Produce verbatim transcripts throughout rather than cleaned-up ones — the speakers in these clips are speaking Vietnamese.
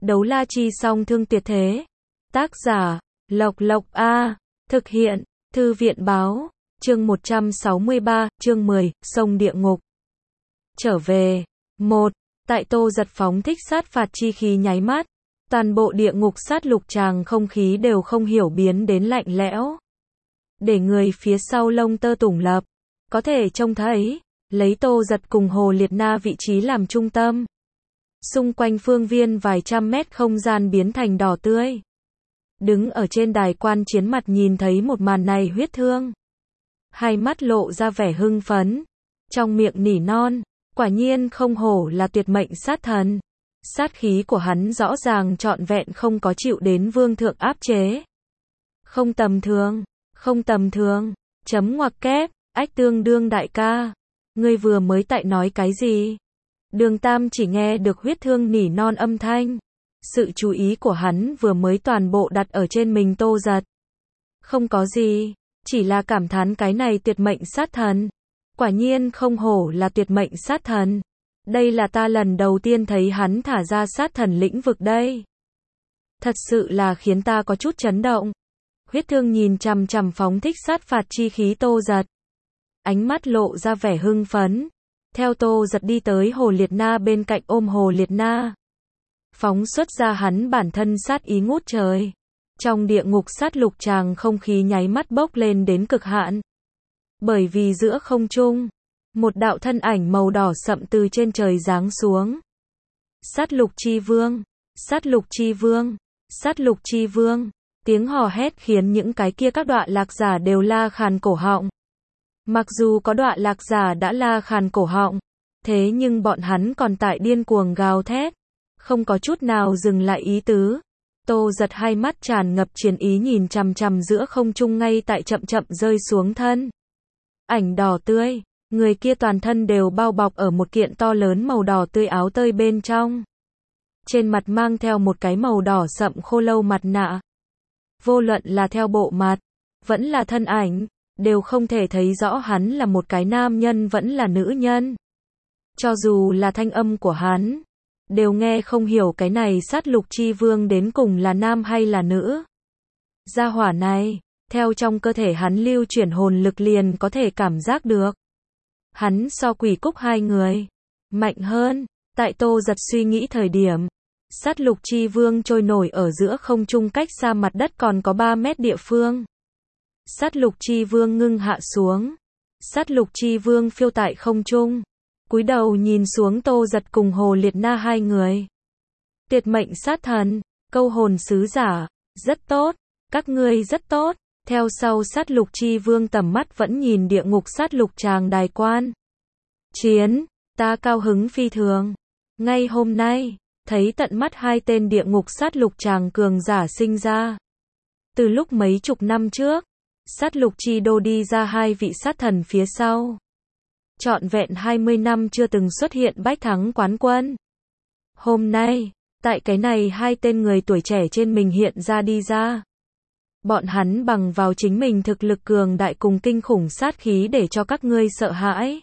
Đấu la chi song thương tuyệt thế. Tác giả, Lộc Lộc A. Thực hiện, Thư viện báo. Chương một trăm sáu mươi ba, chương mười, sông địa ngục. Trở về. một. Tại Tô Giật phóng thích sát phạt chi khí nháy mắt. Toàn bộ địa ngục sát lục tràng không khí đều không hiểu biến đến lạnh lẽo. Để người phía sau lông tơ tủng lập. Có thể trông thấy, lấy Tô Giật cùng Hồ Liệt Na vị trí làm trung tâm. Xung quanh phương viên vài trăm mét không gian biến thành đỏ tươi. Đứng ở trên đài quan chiến mặt nhìn thấy một màn này Huyết Thương. Hai mắt lộ ra vẻ hưng phấn. Trong miệng nỉ non, quả nhiên không hổ là tuyệt mệnh sát thần. Sát khí của hắn rõ ràng trọn vẹn không có chịu đến vương thượng áp chế. Không tầm thường, không tầm thường, chấm ngoặc kép, ách tương đương đại ca. Ngươi vừa mới tại nói cái gì? Đường Tam chỉ nghe được Huyết Thương nỉ non âm thanh. Sự chú ý của hắn vừa mới toàn bộ đặt ở trên mình Tô Giật. Không có gì, chỉ là cảm thán cái này tuyệt mệnh sát thần. Quả nhiên không hổ là tuyệt mệnh sát thần. Đây là ta lần đầu tiên thấy hắn thả ra sát thần lĩnh vực đây. Thật sự là khiến ta có chút chấn động. Huyết Thương nhìn chằm chằm phóng thích sát phạt chi khí Tô Giật. Ánh mắt lộ ra vẻ hưng phấn. Theo Tô Giật đi tới Hồ Liệt Na bên cạnh ôm Hồ Liệt Na. Phóng xuất ra hắn bản thân sát ý ngút trời. Trong địa ngục sát lục tràng không khí nháy mắt bốc lên đến cực hạn. Bởi vì giữa không trung, một đạo thân ảnh màu đỏ sậm từ trên trời giáng xuống. Sát lục chi vương, sát lục chi vương, sát lục chi vương. Tiếng hò hét khiến những cái kia các đọa lạc giả đều la khàn cổ họng. Mặc dù có đọa lạc giả đã la khàn cổ họng, thế nhưng bọn hắn còn tại điên cuồng gào thét. Không có chút nào dừng lại ý tứ. Tô Giật hai mắt tràn ngập chiến ý nhìn chằm chằm giữa không trung ngay tại chậm chậm rơi xuống thân. Ảnh đỏ tươi, người kia toàn thân đều bao bọc ở một kiện to lớn màu đỏ tươi áo tơi bên trong. Trên mặt mang theo một cái màu đỏ sậm khô lâu mặt nạ. Vô luận là theo bộ mặt, vẫn là thân ảnh, đều không thể thấy rõ hắn là một cái nam nhân vẫn là nữ nhân. Cho dù là thanh âm của hắn, đều nghe không hiểu cái này sát lục chi vương đến cùng là nam hay là nữ. Gia hỏa này, theo trong cơ thể hắn lưu chuyển hồn lực liền có thể cảm giác được. Hắn so Quỷ Cúc hai người mạnh hơn. Tại Tô Giật suy nghĩ thời điểm, sát lục chi vương trôi nổi ở giữa không trung cách xa mặt đất còn có ba mét địa phương. Sát lục chi vương ngưng hạ xuống. Sát lục chi vương phiêu tại không trung. Cúi đầu nhìn xuống Tô Giật cùng Hồ Liệt Na hai người. Tuyệt mệnh sát thần, câu hồn sứ giả, rất tốt, các ngươi rất tốt. Theo sau sát lục chi vương tầm mắt vẫn nhìn địa ngục sát lục tràng đài quan. Chiến, ta cao hứng phi thường. Ngay hôm nay, thấy tận mắt hai tên địa ngục sát lục tràng cường giả sinh ra. Từ lúc mấy chục năm trước, sát lục chi đô đi ra hai vị sát thần phía sau. Trọn vẹn hai mươi năm chưa từng xuất hiện bách thắng quán quân. Hôm nay, tại cái này hai tên người tuổi trẻ trên mình hiện ra đi ra. Bọn hắn bằng vào chính mình thực lực cường đại cùng kinh khủng sát khí để cho các ngươi sợ hãi.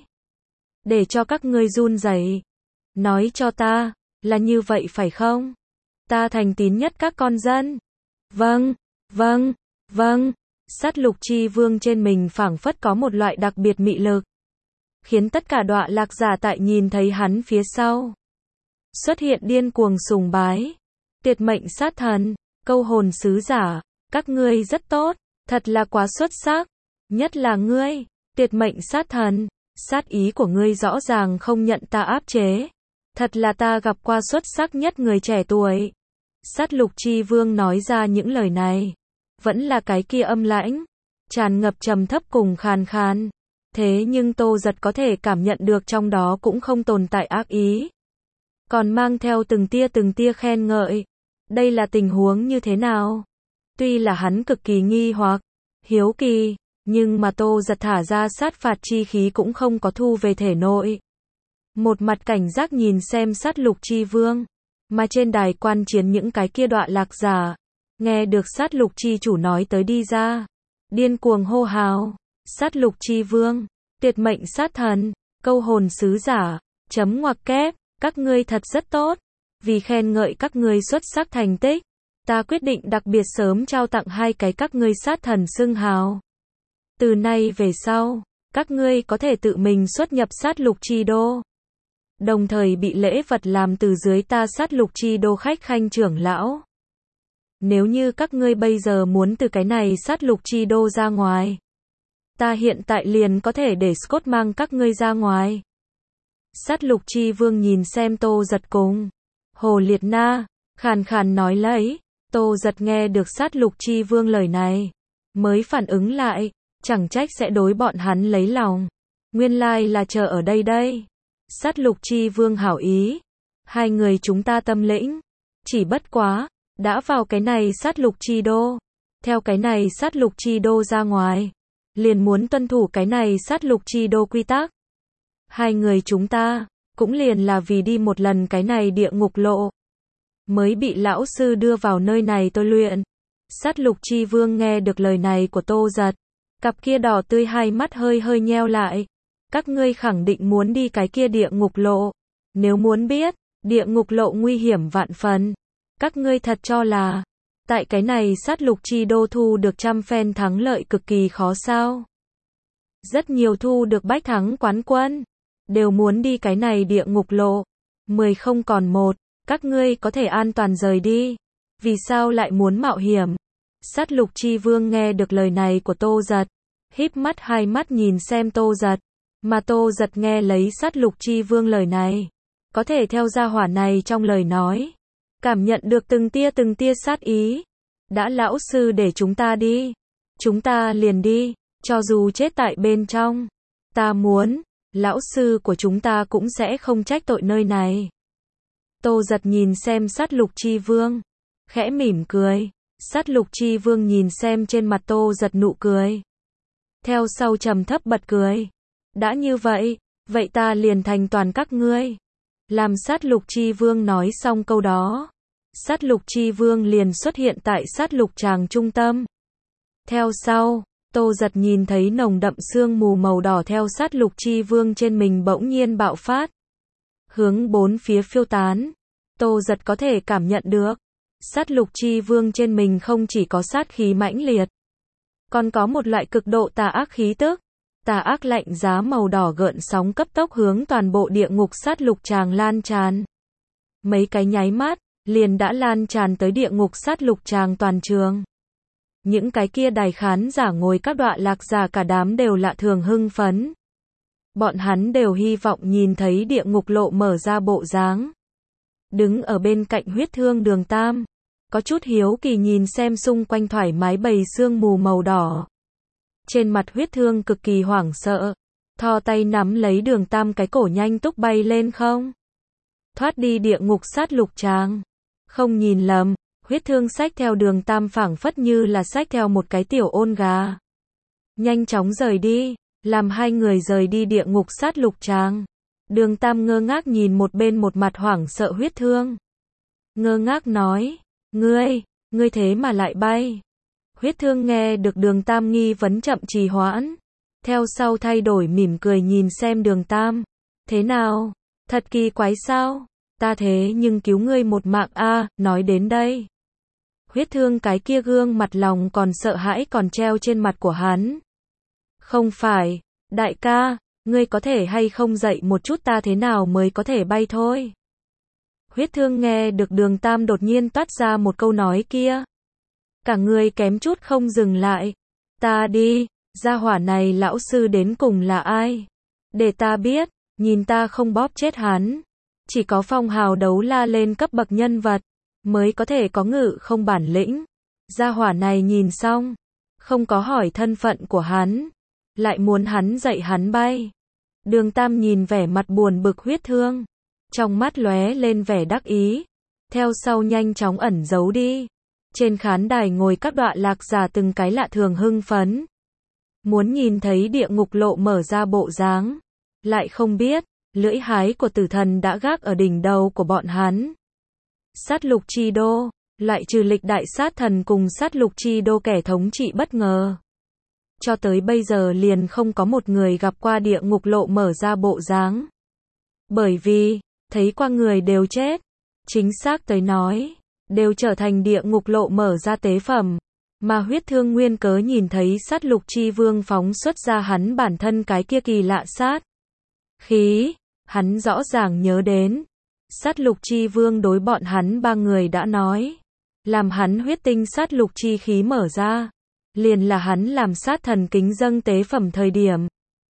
Để cho các ngươi run rẩy. Nói cho ta, là như vậy phải không? Ta thành tín nhất các con dân. Vâng, vâng, vâng. Sát lục chi vương trên mình phảng phất có một loại đặc biệt mị lực. Khiến tất cả đọa lạc giả tại nhìn thấy hắn phía sau. Xuất hiện điên cuồng sùng bái. Tuyệt mệnh sát thần, câu hồn sứ giả, các ngươi rất tốt, thật là quá xuất sắc. Nhất là ngươi, tuyệt mệnh sát thần, sát ý của ngươi rõ ràng không nhận ta áp chế. Thật là ta gặp qua xuất sắc nhất người trẻ tuổi. Sát lục chi vương nói ra những lời này. Vẫn là cái kia âm lãnh, tràn ngập trầm thấp cùng khàn khàn. Thế nhưng Tô Giật có thể cảm nhận được trong đó cũng không tồn tại ác ý. Còn mang theo từng tia từng tia khen ngợi. Đây là tình huống như thế nào? Tuy là hắn cực kỳ nghi hoặc, hiếu kỳ, nhưng mà Tô Giật thả ra sát phạt chi khí cũng không có thu về thể nội. Một mặt cảnh giác nhìn xem sát lục chi vương, mà trên đài quan chiến những cái kia đọa lạc giả, nghe được sát lục chi chủ nói tới đi ra, điên cuồng hô hào. Sát lục chi vương, tuyệt mệnh sát thần, câu hồn sứ giả, chấm ngoặc kép, các ngươi thật rất tốt. vì khen ngợi các ngươi xuất sắc thành tích, ta quyết định đặc biệt sớm trao tặng hai cái các ngươi sát thần xưng hào. Từ nay về sau, các ngươi có thể tự mình xuất nhập sát lục chi đô. Đồng thời bị lễ vật làm từ dưới ta sát lục chi đô khách khanh trưởng lão. Nếu như các ngươi bây giờ muốn từ cái này sát lục chi đô ra ngoài, ta hiện tại liền có thể để Scott mang các ngươi ra ngoài. Sát lục chi vương nhìn xem Tô Giật cùng Hồ Liệt Na, khàn khàn nói lấy. Tô Giật nghe được sát lục chi vương lời này, mới phản ứng lại, chẳng trách sẽ đối bọn hắn lấy lòng. Nguyên lai là chờ ở đây đây. Sát lục chi vương hảo ý. Hai người chúng ta tâm lĩnh. Chỉ bất quá, đã vào cái này sát lục chi đô. Theo cái này sát lục chi đô ra ngoài, liền muốn tuân thủ cái này sát lục chi đô quy tắc. Hai người chúng ta, cũng liền là vì đi một lần cái này địa ngục lộ, mới bị lão sư đưa vào nơi này tôi luyện. Sát lục chi vương nghe được lời này của Tô Giật, cặp kia đỏ tươi hai mắt hơi hơi nheo lại. Các ngươi khẳng định muốn đi cái kia địa ngục lộ. Nếu muốn biết, địa ngục lộ nguy hiểm vạn phần. Các ngươi thật cho là, tại cái này sát lục chi đô thu được trăm phen thắng lợi cực kỳ khó sao? Rất nhiều thu được bách thắng quán quân, đều muốn đi cái này địa ngục lộ. Mười không còn một, các ngươi có thể an toàn rời đi. Vì sao lại muốn mạo hiểm? Sát lục chi vương nghe được lời này của Tô Giật, híp mắt hai mắt nhìn xem Tô Giật. Mà Tô Giật nghe lấy sát lục chi vương lời này, có thể theo gia hỏa này trong lời nói, cảm nhận được từng tia từng tia sát ý. Đã lão sư để chúng ta đi, chúng ta liền đi, cho dù chết tại bên trong. Ta muốn, lão sư của chúng ta cũng sẽ không trách tội nơi này. Tô Giật nhìn xem sát lục chi vương, khẽ mỉm cười. Sát lục chi vương nhìn xem trên mặt Tô Giật nụ cười, theo sau trầm thấp bật cười. Đã như vậy, vậy ta liền thành toàn các ngươi. Làm sát lục chi vương nói xong câu đó, sát lục chi vương liền xuất hiện tại sát lục tràng trung tâm. Theo sau, Tô Giật nhìn thấy nồng đậm sương mù màu đỏ theo sát lục chi vương trên mình bỗng nhiên bạo phát, hướng bốn phía phiêu tán. Tô Giật có thể cảm nhận được, sát lục chi vương trên mình không chỉ có sát khí mãnh liệt, còn có một loại cực độ tà ác khí tức. Tà ác lạnh giá màu đỏ gợn sóng cấp tốc hướng toàn bộ địa ngục sát lục tràng lan tràn. Mấy cái nháy mắt, liền đã lan tràn tới địa ngục sát lục tràng toàn trường. Những cái kia đài khán giả ngồi các đọa lạc giả cả đám đều lạ thường hưng phấn. Bọn hắn đều hy vọng nhìn thấy địa ngục lộ mở ra bộ dáng. Đứng ở bên cạnh huyết thương Đường Tam, có chút hiếu kỳ nhìn xem xung quanh thoải mái bầy sương mù màu đỏ. Trên mặt huyết thương cực kỳ hoảng sợ, thò tay nắm lấy Đường Tam cái cổ nhanh túc bay lên không. Thoát đi địa ngục sát lục tràng. Không nhìn lầm, huyết thương xách theo Đường Tam phảng phất như là xách theo một cái tiểu ôn gà. Nhanh chóng rời đi, làm hai người rời đi địa ngục sát lục tràng. Đường Tam ngơ ngác nhìn một bên một mặt hoảng sợ huyết thương. Ngơ ngác nói, ngươi, ngươi thế mà lại bay. Huyết thương nghe được Đường Tam nghi vấn chậm trì hoãn, theo sau thay đổi mỉm cười nhìn xem Đường Tam. Thế nào? Thật kỳ quái sao? Ta thế nhưng cứu ngươi một mạng a. Nói đến đây, huyết thương cái kia gương mặt lòng còn sợ hãi còn treo trên mặt của hắn. Không phải, đại ca, ngươi có thể hay không dạy một chút ta thế nào mới có thể bay thôi. Huyết thương nghe được Đường Tam đột nhiên toát ra một câu nói kia, cả người kém chút không dừng lại. Ta đi, gia hỏa này lão sư đến cùng là ai? Để ta biết, nhìn ta không bóp chết hắn. Chỉ có phong hào đấu la lên cấp bậc nhân vật, mới có thể có ngự không bản lĩnh. Gia hỏa này nhìn xong, không có hỏi thân phận của hắn, lại muốn hắn dạy hắn bay. Đường Tam nhìn vẻ mặt buồn bực huyết thương, trong mắt lóe lên vẻ đắc ý, theo sau nhanh chóng ẩn giấu đi. Trên khán đài ngồi các đọa lạc giả từng cái lạ thường hưng phấn, muốn nhìn thấy địa ngục lộ mở ra bộ dáng, lại không biết, lưỡi hái của tử thần đã gác ở đỉnh đầu của bọn hắn. Sát lục chi đô, loại trừ lịch đại sát thần cùng sát lục chi đô kẻ thống trị bất ngờ. Cho tới bây giờ liền không có một người gặp qua địa ngục lộ mở ra bộ dáng. Bởi vì, thấy qua người đều chết. chính xác tới nói, đều trở thành địa ngục lộ mở ra tế phẩm. Mà huyết thương nguyên cớ nhìn thấy sát lục chi vương phóng xuất ra hắn bản thân cái kia kỳ lạ sát khí, hắn rõ ràng nhớ đến. Sát lục chi vương đối bọn hắn ba người đã nói, làm hắn huyết tinh sát lục chi khí mở ra, liền là hắn làm sát thần kính dâng tế phẩm thời điểm.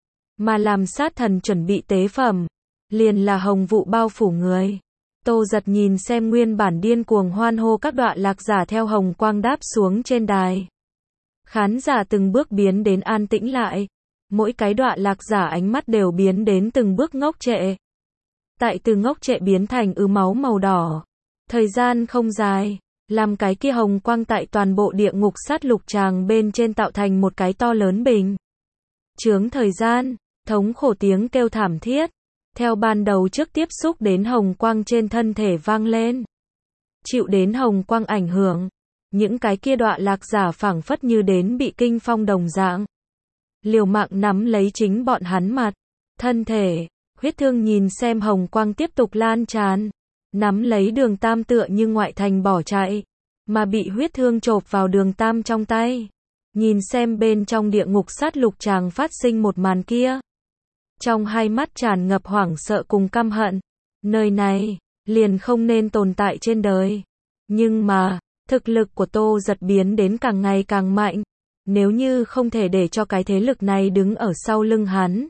Mà làm sát thần chuẩn bị tế phẩm, liền là hồng vụ bao phủ người. Tô Giật nhìn xem nguyên bản điên cuồng hoan hô các đoạn lạc giả theo hồng quang đáp xuống trên đài. Khán giả từng bước biến đến an tĩnh lại. Mỗi cái đoạn lạc giả ánh mắt đều biến đến từng bước ngốc trệ. Tại từ ngốc trệ biến thành ứ máu màu đỏ. Thời gian không dài, làm cái kia hồng quang tại toàn bộ địa ngục sát lục tràng bên trên tạo thành một cái to lớn bình chướng thời gian, thống khổ tiếng kêu thảm thiết. Theo ban đầu trước tiếp xúc đến hồng quang trên thân thể vang lên. Chịu đến hồng quang ảnh hưởng, những cái kia đọa lạc giả phảng phất như đến bị kinh phong đồng dạng. Liều mạng nắm lấy chính bọn hắn mặt, thân thể, huyết thương nhìn xem hồng quang tiếp tục lan tràn. Nắm lấy đường tam tựa như ngoại thành bỏ chạy, mà bị huyết thương chộp vào đường tam trong tay. Nhìn xem bên trong địa ngục sát lục tràng phát sinh một màn kia. Trong hai mắt tràn ngập hoảng sợ cùng căm hận. Nơi này, liền không nên tồn tại trên đời. Nhưng mà, thực lực của Tô Giật biến đến càng ngày càng mạnh. Nếu như không thể để cho cái thế lực này đứng ở sau lưng hắn,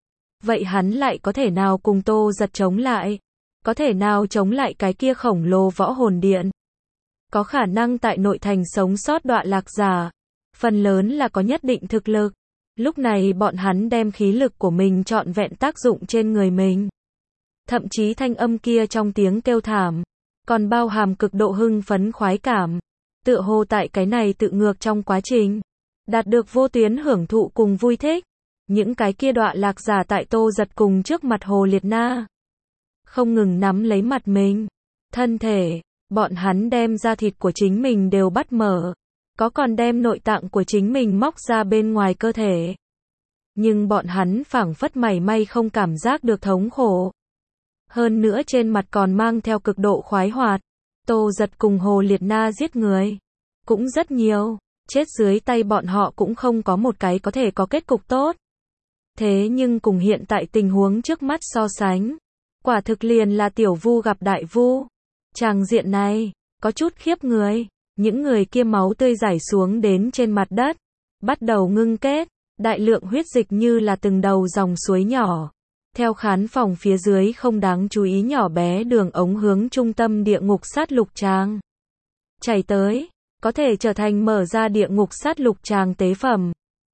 vậy hắn lại có thể nào cùng Tô Giật chống lại? Có thể nào chống lại cái kia khổng lồ võ hồn điện? Có khả năng tại nội thành sống sót đọa lạc giả, phần lớn là có nhất định thực lực. Lúc này bọn hắn đem khí lực của mình trọn vẹn tác dụng trên người mình. Thậm chí thanh âm kia trong tiếng kêu thảm, còn bao hàm cực độ hưng phấn khoái cảm. Tựa hồ tại cái này tự ngược trong quá trình, đạt được vô tuyến hưởng thụ cùng vui thích. Những cái kia đọa lạc giả tại Tô Giật cùng trước mặt Hồ Liệt Na. Không ngừng nắm lấy mặt mình, thân thể, bọn hắn đem da thịt của chính mình đều bắt mở. Có còn đem nội tạng của chính mình móc ra bên ngoài cơ thể. Nhưng bọn hắn phảng phất mảy may không cảm giác được thống khổ. Hơn nữa trên mặt còn mang theo cực độ khoái hoạt. Tô Giật cùng Hồ Liệt Na giết người cũng rất nhiều, chết dưới tay bọn họ cũng không có một cái có thể có kết cục tốt. Thế nhưng cùng hiện tại tình huống trước mắt so sánh, quả thực liền là tiểu vu gặp đại vu. Tràng diện này, có chút khiếp người. Những người kia máu tươi rải xuống đến trên mặt đất, bắt đầu ngưng kết, đại lượng huyết dịch như là từng đầu dòng suối nhỏ. Theo khán phòng phía dưới không đáng chú ý nhỏ bé đường ống hướng trung tâm địa ngục sát lục tràng chảy tới, có thể trở thành mở ra địa ngục sát lục tràng tế phẩm.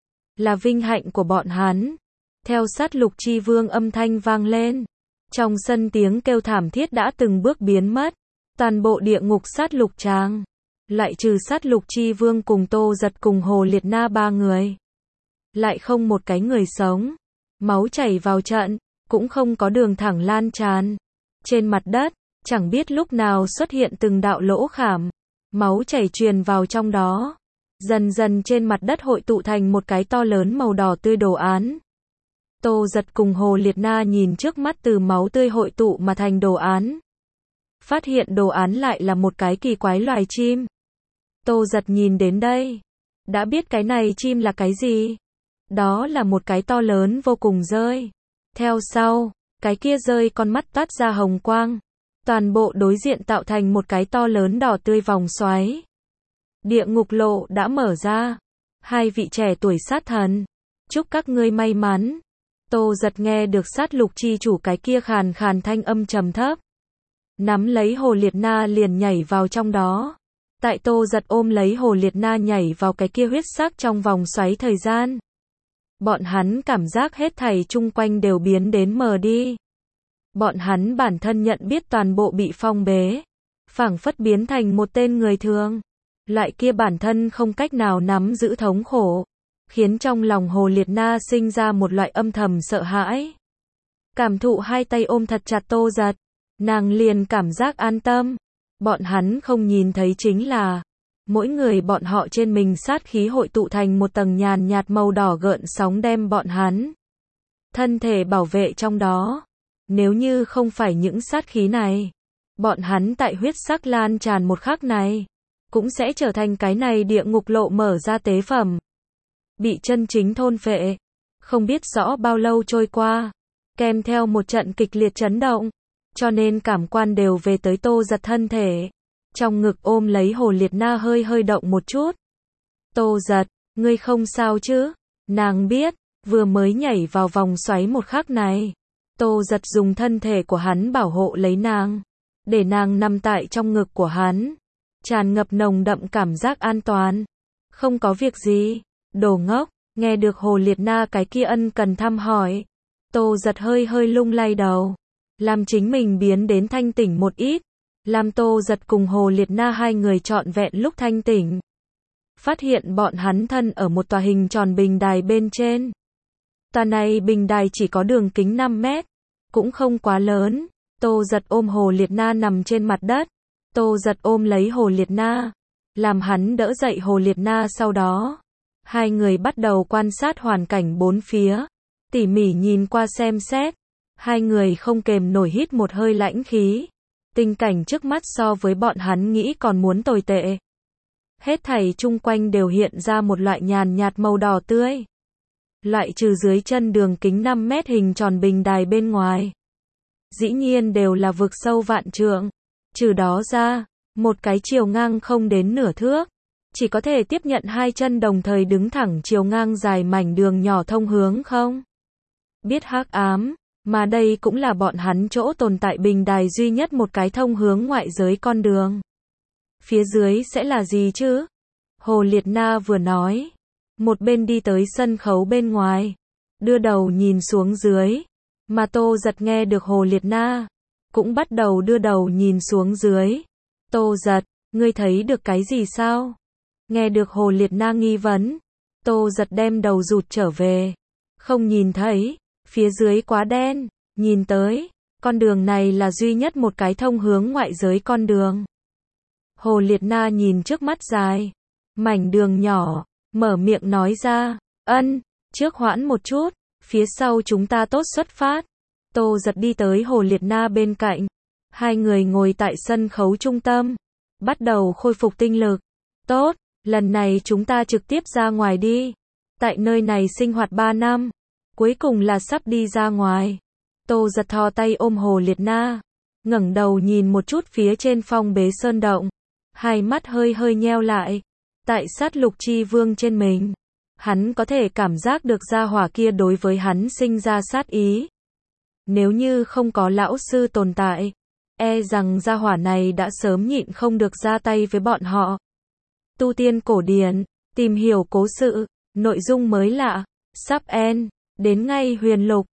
Là vinh hạnh của bọn hắn. Theo sát lục chi vương âm thanh vang lên, trong sân tiếng kêu thảm thiết đã từng bước biến mất. Toàn bộ địa ngục sát lục tràng, lại trừ sát lục chi vương cùng Tô Giật cùng Hồ Liệt Na ba người, lại không một cái người sống. Máu chảy vào trận, cũng không có đường thẳng lan tràn. Trên mặt đất, chẳng biết lúc nào xuất hiện từng đạo lỗ khảm, máu chảy truyền vào trong đó. Dần dần trên mặt đất hội tụ thành một cái to lớn màu đỏ tươi đồ án. Tô Giật cùng Hồ Liệt Na nhìn trước mắt từ máu tươi hội tụ mà thành đồ án. Phát hiện đồ án lại là một cái kỳ quái loài chim. Tô Giật nhìn đến đây, đã biết cái này chim là cái gì. Đó là một cái to lớn vô cùng rơi. Theo sau, cái kia rơi con mắt toát ra hồng quang. Toàn bộ đối diện tạo thành một cái to lớn đỏ tươi vòng xoáy. Địa ngục lộ đã mở ra. Hai vị trẻ tuổi sát thần, chúc các ngươi may mắn. Tô Giật nghe được sát lục chi chủ cái kia khàn khàn thanh âm trầm thấp. Nắm lấy Hồ Liệt Na liền nhảy vào trong đó. Tại Tô Giật ôm lấy Hồ Liệt Na nhảy vào cái kia huyết sắc trong vòng xoáy thời gian. Bọn hắn cảm giác hết thảy chung quanh đều biến đến mờ đi. Bọn hắn bản thân nhận biết toàn bộ bị phong bế. Phảng phất biến thành một tên người thường. Loại kia bản thân không cách nào nắm giữ thống khổ. Khiến trong lòng Hồ Liệt Na sinh ra một loại âm thầm sợ hãi. Cảm thụ hai tay ôm thật chặt Tô Giật. Nàng liền cảm giác an tâm. Bọn hắn không nhìn thấy chính là, mỗi người bọn họ trên mình sát khí hội tụ thành một tầng nhàn nhạt màu đỏ gợn sóng đem bọn hắn thân thể bảo vệ trong đó. Nếu như không phải những sát khí này, Bọn hắn tại huyết sắc lan tràn một khắc này, cũng sẽ trở thành cái này địa ngục lộ mở ra tế phẩm. Bị chân chính thôn phệ. Không biết rõ bao lâu trôi qua, kèm theo một trận kịch liệt chấn động, cho nên cảm quan đều về tới Tô Giật thân thể. Trong ngực ôm lấy Hồ Liệt Na hơi hơi động một chút. Tô Giật, ngươi không sao chứ? Nàng biết, vừa mới nhảy vào vòng xoáy một khắc này, Tô Giật dùng thân thể của hắn bảo hộ lấy nàng, để nàng nằm tại trong ngực của hắn, tràn ngập nồng đậm cảm giác an toàn. Không có việc gì, đồ ngốc. Nghe được Hồ Liệt Na cái kia ân cần thăm hỏi, Tô Giật hơi hơi lung lay đầu, làm chính mình biến đến thanh tỉnh một ít, làm Tô Giật cùng Hồ Liệt Na hai người trọn vẹn lúc thanh tỉnh. Phát hiện bọn hắn thân ở một tòa hình tròn bình đài bên trên. Tòa này bình đài chỉ có đường kính năm mét, cũng không quá lớn. Tô Giật ôm Hồ Liệt Na nằm trên mặt đất. Tô Giật ôm lấy Hồ Liệt Na, làm hắn đỡ dậy Hồ Liệt Na, sau đó hai người bắt đầu quan sát hoàn cảnh bốn phía, tỉ mỉ nhìn qua xem xét. Hai người không kềm nổi hít một hơi lãnh khí. Tình cảnh trước mắt so với bọn hắn nghĩ còn muốn tồi tệ. Hết thảy chung quanh đều hiện ra một loại nhàn nhạt màu đỏ tươi. Loại trừ dưới chân đường kính năm mét hình tròn bình đài bên ngoài, dĩ nhiên đều là vực sâu vạn trượng. Trừ đó ra, một cái chiều ngang không đến nửa thước, chỉ có thể tiếp nhận hai chân đồng thời đứng thẳng chiều ngang dài mảnh đường nhỏ thông hướng không biết hắc ám, mà đây cũng là bọn hắn chỗ tồn tại bình đài duy nhất một cái thông hướng ngoại giới con đường. Phía dưới sẽ là gì chứ? Hồ Liệt Na vừa nói, một bên đi tới sân khấu bên ngoài, đưa đầu nhìn xuống dưới, mà Tô Giật nghe được Hồ Liệt Na cũng bắt đầu đưa đầu nhìn xuống dưới. Tô Giật, ngươi thấy được cái gì sao? Nghe được Hồ Liệt Na nghi vấn, Tô Giật đem đầu rụt trở về. Không nhìn thấy, phía dưới quá đen, nhìn tới, con đường này là duy nhất một cái thông hướng ngoại giới con đường. Hồ Liệt Na nhìn trước mắt dài, mảnh đường nhỏ, mở miệng nói ra, ân, trước hoãn một chút, phía sau chúng ta tốt xuất phát. Tô Giật đi tới Hồ Liệt Na bên cạnh, hai người ngồi tại sân khấu trung tâm, bắt đầu khôi phục tinh lực. Tốt, lần này chúng ta trực tiếp ra ngoài đi. Tại nơi này sinh hoạt ba năm, cuối cùng là sắp đi ra ngoài. Tô Giật thò tay ôm Hồ Liệt Na, ngẩng đầu nhìn một chút phía trên phong bế sơn động, hai mắt hơi hơi nheo lại. Tại sát lục chi vương trên mình, hắn có thể cảm giác được gia hỏa kia đối với hắn sinh ra sát ý. Nếu như không có lão sư tồn tại, e rằng gia hỏa này đã sớm nhịn không được ra tay với bọn họ. Tu tiên cổ điển, tìm hiểu cố sự, nội dung mới lạ, sắp end, đến ngay huyền lục.